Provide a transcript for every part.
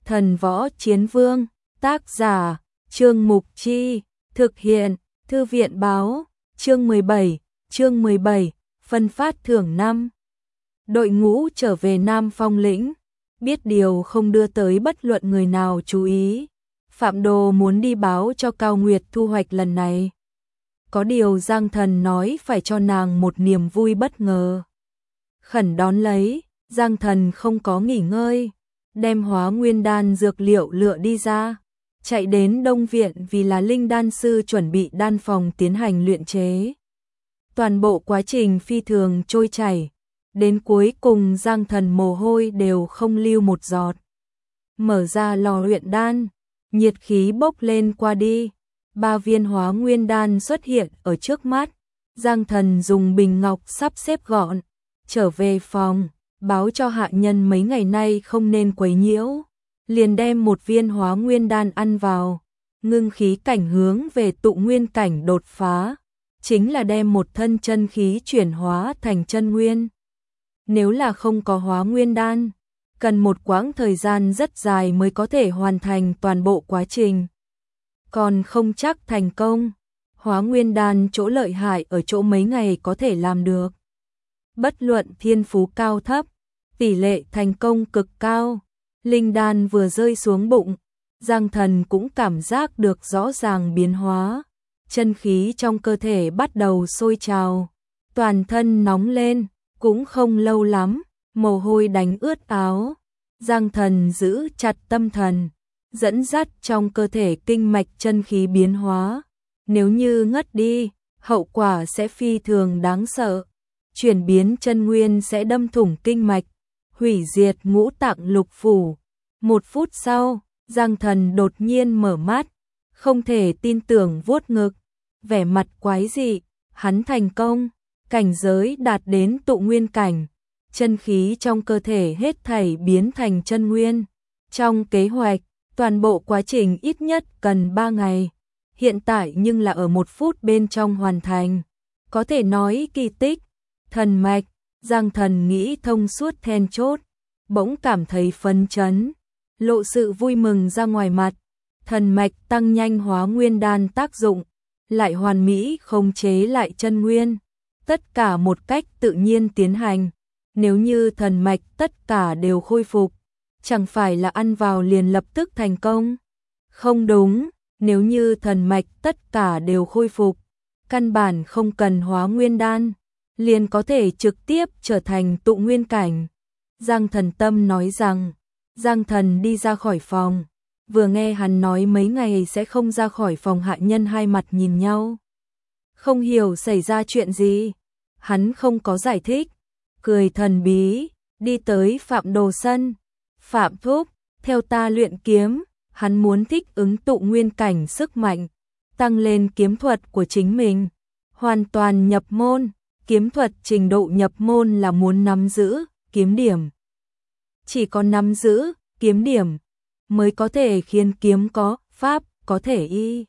Thần Võ Chiến Vương, tác giả, Trương Mục Chi, thực hiện, Thư viện báo, chương 17, phân phát thưởng 5. Đội ngũ trở về Nam Phong lĩnh, biết điều không đưa tới bất luận người nào chú ý. Phạm Đồ muốn đi báo cho Cao Nguyệt thu hoạch lần này. Có điều Giang Thần nói phải cho nàng một niềm vui bất ngờ. Khẩn đón lấy, Giang Thần không có nghỉ ngơi, đem Hóa Nguyên đan dược liệu lựa đi ra, chạy đến Đông Viện vì là linh đan sư chuẩn bị đan phòng tiến hành luyện chế. Toàn bộ quá trình phi thường trôi chảy, đến cuối cùng Giang Thần mồ hôi đều không lưu một giọt. Mở ra lò luyện đan, nhiệt khí bốc lên qua đi, 3 viên Hóa Nguyên đan xuất hiện ở trước mắt. Giang Thần dùng bình ngọc sắp xếp gọn, trở về phòng, báo cho hạ nhân mấy ngày nay không nên quấy nhiễu, liền đem 1 viên Hóa Nguyên đan ăn vào, ngưng khí cảnh hướng về tụ nguyên cảnh đột phá, chính là đem một thân chân khí chuyển hóa thành chân nguyên. Nếu là không có Hóa Nguyên đan, cần một quãng thời gian rất dài mới có thể hoàn thành toàn bộ quá trình. Còn không chắc thành công, Hóa Nguyên đan chỗ lợi hại ở chỗ mấy ngày có thể làm được. Bất luận thiên phú cao thấp, tỷ lệ thành công cực cao. Linh đan vừa rơi xuống bụng, Giang Thần cũng cảm giác được rõ ràng biến hóa. Chân khí trong cơ thể bắt đầu sôi trào, toàn thân nóng lên, cũng không lâu lắm, mồ hôi đánh ướt áo. Giang Thần giữ chặt tâm thần, dẫn dắt trong cơ thể kinh mạch chân khí biến hóa. Nếu như ngất đi, hậu quả sẽ phi thường đáng sợ. Chuyển biến chân nguyên sẽ đâm thủng kinh mạch, hủy diệt ngũ tạng lục phủ. 1 phút sau, Giang Thần đột nhiên mở mắt, không thể tin tưởng vuốt ngực, vẻ mặt quái dị, hắn thành công, cảnh giới đạt đến tụ nguyên cảnh, chân khí trong cơ thể hết thảy biến thành chân nguyên. Trong kế hoạch, toàn bộ quá trình ít nhất cần 3 ngày, hiện tại nhưng là ở 1 phút bên trong hoàn thành, có thể nói kỳ tích. Thần mạch, Giang Thần nghĩ thông suốt then chốt, bỗng cảm thấy phấn chấn, lộ sự vui mừng ra ngoài mặt. Thần mạch tăng nhanh Hóa Nguyên đan tác dụng, lại hoàn mỹ khống chế lại chân nguyên, tất cả một cách tự nhiên tiến hành. Nếu như thần mạch tất cả đều khôi phục, chẳng phải là ăn vào liền lập tức thành công? Không đúng, nếu như thần mạch tất cả đều khôi phục, căn bản không cần Hóa Nguyên đan, liền có thể trực tiếp trở thành tụ nguyên cảnh. Giang Thần tâm nói rằng. Giang Thần đi ra khỏi phòng, vừa nghe hắn nói mấy ngày sẽ không ra khỏi phòng, hạ nhân hai mặt nhìn nhau, không hiểu xảy ra chuyện gì. Hắn không có giải thích, cười thần bí, đi tới Phạm Đồ sân. Phạm thúc, theo ta luyện kiếm. Hắn muốn thích ứng tụ nguyên cảnh sức mạnh, tăng lên kiếm thuật của chính mình, hoàn toàn nhập môn. Kiếm thuật trình độ nhập môn là muốn nắm giữ kiếm điểm. Chỉ có nắm giữ kiếm điểm mới có thể khiến kiếm có pháp, có thể y,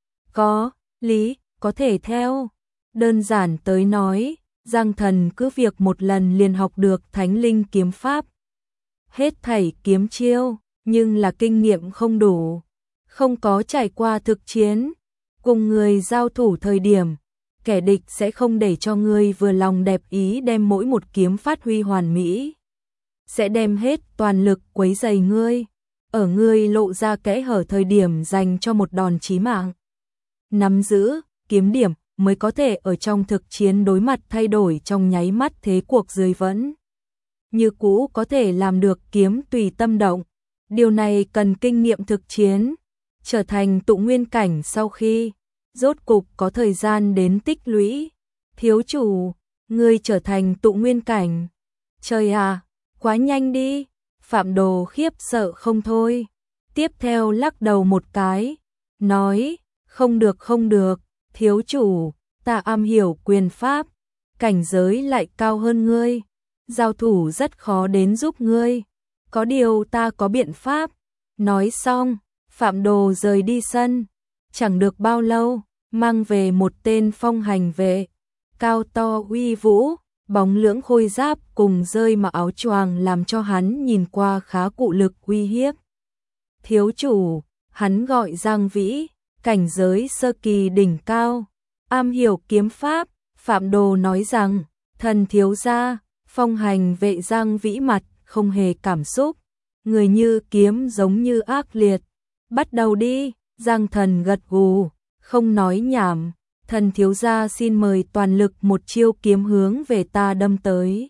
có lý, có thể theo. Đơn giản tới nói, Giang Thần cứ việc một lần liền học được Thánh Linh kiếm pháp, hết thảy kiếm chiêu, nhưng là kinh nghiệm không đủ, không có trải qua thực chiến, cùng người giao thủ thời điểm, kẻ địch sẽ không để cho ngươi vừa lòng đẹp ý đem mỗi một kiếm phát huy hoàn mỹ, sẽ đem hết toàn lực quấy rầy ngươi, ở ngươi lộ ra kẽ hở thời điểm dành cho một đòn chí mạng. Nắm giữ kiếm điểm mới có thể ở trong thực chiến đối mặt thay đổi trong nháy mắt thế cuộc dưới vẫn như cũ có thể làm được kiếm tùy tâm động. Điều này cần kinh nghiệm thực chiến, trở thành tụ nguyên cảnh sau khi rốt cục có thời gian đến tích lũy. Thiếu chủ, ngươi trở thành tụ nguyên cảnh. Trời à, quá nhanh đi. Phạm Đồ khiếp sợ không thôi. Tiếp theo lắc đầu một cái, nói, không được không được, thiếu chủ, ta am hiểu quyền pháp, cảnh giới lại cao hơn ngươi, giao thủ rất khó đến giúp ngươi, có điều ta có biện pháp. Nói xong, Phạm Đồ rời đi sân, chẳng được bao lâu, mang về một tên phong hành vệ, cao to uy vũ, bóng lưỡng khôi giáp cùng rơi mà áo choàng làm cho hắn nhìn qua khá cụ lực uy hiếp. thiếu chủ, hắn gọi Giang Vĩ, cảnh giới sơ kỳ đỉnh cao, am hiểu kiếm pháp. Phạm Đồ nói rằng, thần thiếu gia. Phong hành vệ Giang Vĩ mặt không hề cảm xúc, người như kiếm giống như ác liệt. Bắt đầu đi. Giang Thần gật gù, không nói nhảm. Thần thiếu gia xin mời toàn lực một chiêu kiếm hướng về ta đâm tới.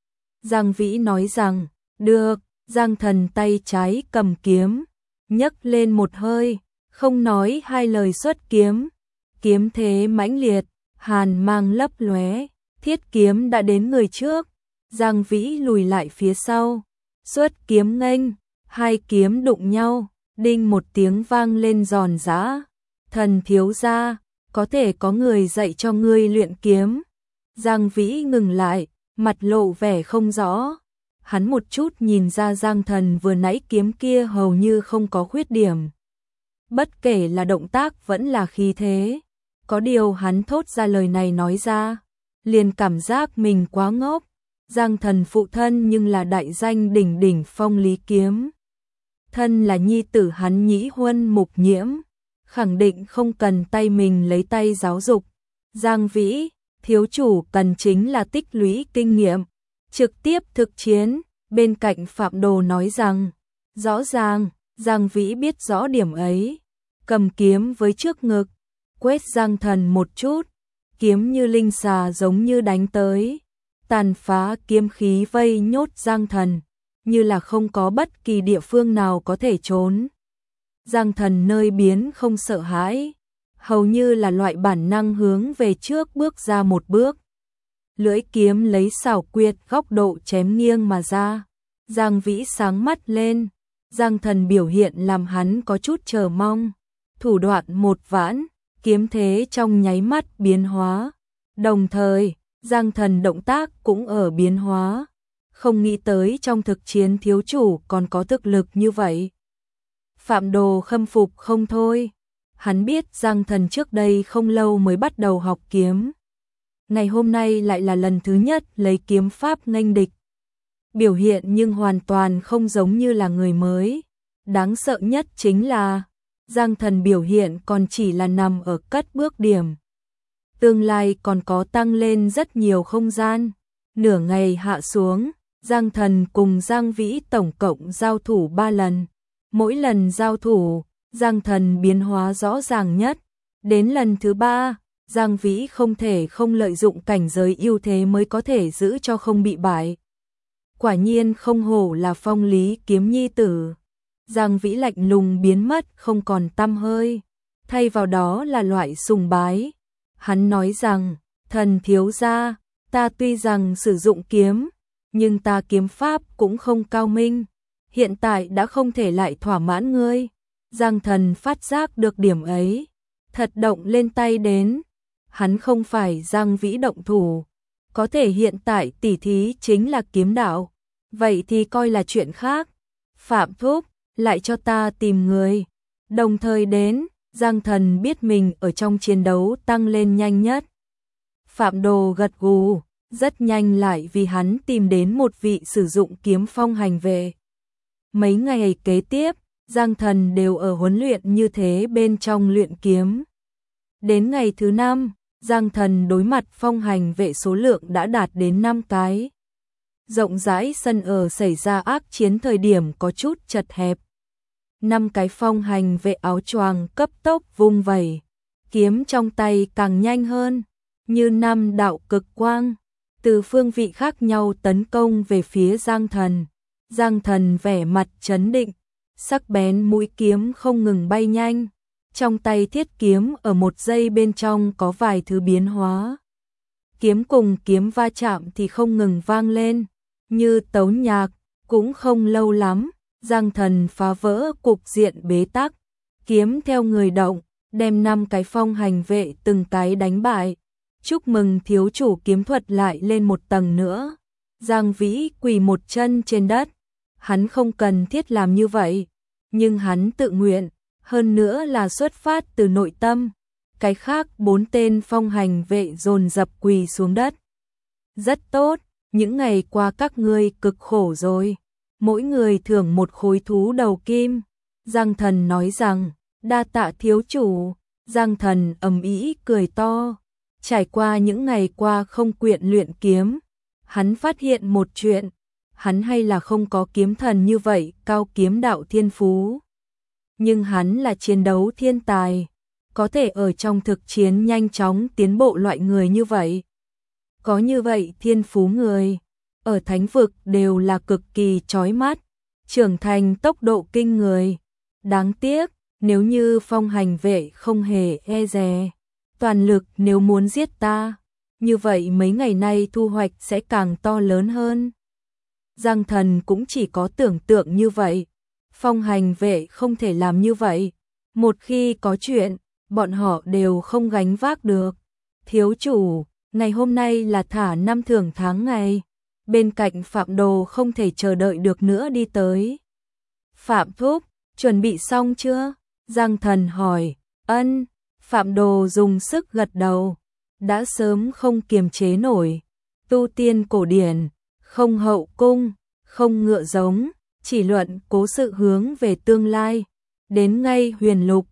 Giang Vĩ nói rằng, được. Giang Thần tay trái cầm kiếm, nhấc lên một hơi, không nói hai lời xuất kiếm. Kiếm thế mãnh liệt, hàn mang lấp lóe, thiết kiếm đã đến người trước. Giang Vĩ lùi lại phía sau, xuất kiếm nghênh, hai kiếm đụng nhau, đinh một tiếng vang lên giòn giã. Thần thiếu gia, có thể có người dạy cho ngươi luyện kiếm. Giang Vĩ ngừng lại, mặt lộ vẻ không rõ. Hắn một chút nhìn ra Giang Thần vừa nãy kiếm kia hầu như không có khuyết điểm. Bất kể là động tác vẫn là khí thế. Có điều hắn thốt ra lời này nói ra, liền cảm giác mình quá ngốc. Giang Thần phụ thân nhưng là đại danh đỉnh đỉnh Phong Lý Kiếm. Thân là nhi tử hắn Nhĩ Huân Mục Nhiễm, khẳng định không cần tay mình lấy tay giáo dục. Giang Vĩ, thiếu chủ cần chính là tích lũy kinh nghiệm, trực tiếp thực chiến. Bên cạnh Phạm Đồ nói rằng, rõ ràng, Giang Vĩ biết rõ điểm ấy. Cầm kiếm với trước ngực, quét Giang Thần một chút, kiếm như linh xà giống như đánh tới, tàn phá kiếm khí vây nhốt Giang Thần, như là không có bất kỳ địa phương nào có thể trốn. Giang Thần nơi biến không sợ hãi, hầu như là loại bản năng hướng về trước bước ra một bước. Lưỡi kiếm lấy xảo quyệt góc độ chém nghiêng mà ra. Giang Vĩ sáng mắt lên, Giang Thần biểu hiện làm hắn có chút chờ mong. Thủ đoạn một vãn, kiếm thế trong nháy mắt biến hóa. Đồng thời, Giang Thần động tác cũng ở biến hóa. Không nghĩ tới trong thực chiến thiếu chủ còn có thực lực như vậy. Phạm Đồ khâm phục không thôi. Hắn biết Giang Thần trước đây không lâu mới bắt đầu học kiếm. Ngày hôm nay lại là lần thứ nhất lấy kiếm pháp nghênh địch. Biểu hiện nhưng hoàn toàn không giống như là người mới. Đáng sợ nhất chính là Giang Thần biểu hiện còn chỉ là nằm ở cất bước điểm. Tương lai còn có tăng lên rất nhiều không gian. Nửa ngày hạ xuống, Giang Thần cùng Giang Vĩ tổng cộng giao thủ 3 lần. Mỗi lần giao thủ, Giang Thần biến hóa rõ ràng nhất. Đến lần thứ 3, Giang Vĩ không thể không lợi dụng cảnh giới ưu thế mới có thể giữ cho không bị bại. Quả nhiên không hổ là Phong Lý Kiếm nhi tử. Giang Vĩ lạnh lùng biến mất không còn tăm hơi, thay vào đó là loại sùng bái. Hắn nói rằng, thần thiếu gia, ta tuy rằng sử dụng kiếm, nhưng ta kiếm pháp cũng không cao minh, hiện tại đã không thể lại thỏa mãn ngươi. Giang Thần phát giác được điểm ấy, thật động lên tay đến. Hắn không phải Giang Vĩ động thủ, có thể hiện tại tỉ thí chính là kiếm đạo, vậy thì coi là chuyện khác. Phạm thúc, lại cho ta tìm người. Đồng thời đến, Giang Thần biết mình ở trong chiến đấu tăng lên nhanh nhất. Phạm Đồ gật gù, rất nhanh lại vì hắn tìm đến một vị sử dụng kiếm phong hành vệ. Mấy ngày kế tiếp, Giang Thần đều ở huấn luyện như thế bên trong luyện kiếm. Đến ngày thứ 5, Giang Thần đối mặt phong hành vệ số lượng đã đạt đến 5 cái. Rộng rãi sân ở xảy ra ác chiến thời điểm có chút chật hẹp. 5 cái phong hành vệ áo choàng cấp tốc vung vẩy, kiếm trong tay càng nhanh hơn, như 5 đạo cực quang, từ phương vị khác nhau tấn công về phía Giang Thần. Giang Thần vẻ mặt trấn định, sắc bén mũi kiếm không ngừng bay nhanh, trong tay thiết kiếm ở một giây bên trong có vài thứ biến hóa. Kiếm cùng kiếm va chạm thì không ngừng vang lên, như tấu nhạc, cũng không lâu lắm. Giang Thần phá vỡ cục diện bế tắc, kiếm theo người động, đem 5 cái phong hành vệ từng cái đánh bại. Chúc mừng thiếu chủ, kiếm thuật lại lên một tầng nữa. Giang Vĩ quỳ một chân trên đất, hắn không cần thiết làm như vậy, nhưng hắn tự nguyện, hơn nữa là xuất phát từ nội tâm. Cái khác 4 tên phong hành vệ dồn dập quỳ xuống đất. Rất tốt, những ngày qua các ngươi cực khổ rồi. Mỗi người thưởng một khối thú đầu kim. Giang Thần nói rằng, đa tạ thiếu chủ. Giang Thần ầm ĩ cười to. Trải qua những ngày qua không quyện luyện kiếm, hắn phát hiện một chuyện, hắn hay là không có kiếm thần như vậy, cao kiếm đạo thiên phú. Nhưng hắn là chiến đấu thiên tài, có thể ở trong thực chiến nhanh chóng tiến bộ loại người như vậy. Có như vậy thiên phú người, ở thánh vực đều là cực kỳ chói mắt, trưởng thành tốc độ kinh người. Đáng tiếc, nếu như Phong Hành Vệ không hề e dè, toàn lực nếu muốn giết ta, như vậy mấy ngày nay thu hoạch sẽ càng to lớn hơn. Giang Thần cũng chỉ có tưởng tượng như vậy. Phong Hành Vệ không thể làm như vậy. Một khi có chuyện, bọn họ đều không gánh vác được. Thiếu chủ, ngày hôm nay là thả năm thưởng tháng ngày. Bên cạnh Phạm Đồ không thể chờ đợi được nữa đi tới. Phạm Thúc, chuẩn bị xong chưa? Giang Thần hỏi. Ân. Phạm Đồ dùng sức gật đầu. Đã sớm không kiềm chế nổi. Tu tiên cổ điển, không hậu cung, không ngựa giống, chỉ luận cố sự hướng về tương lai. Đến ngay huyền lục,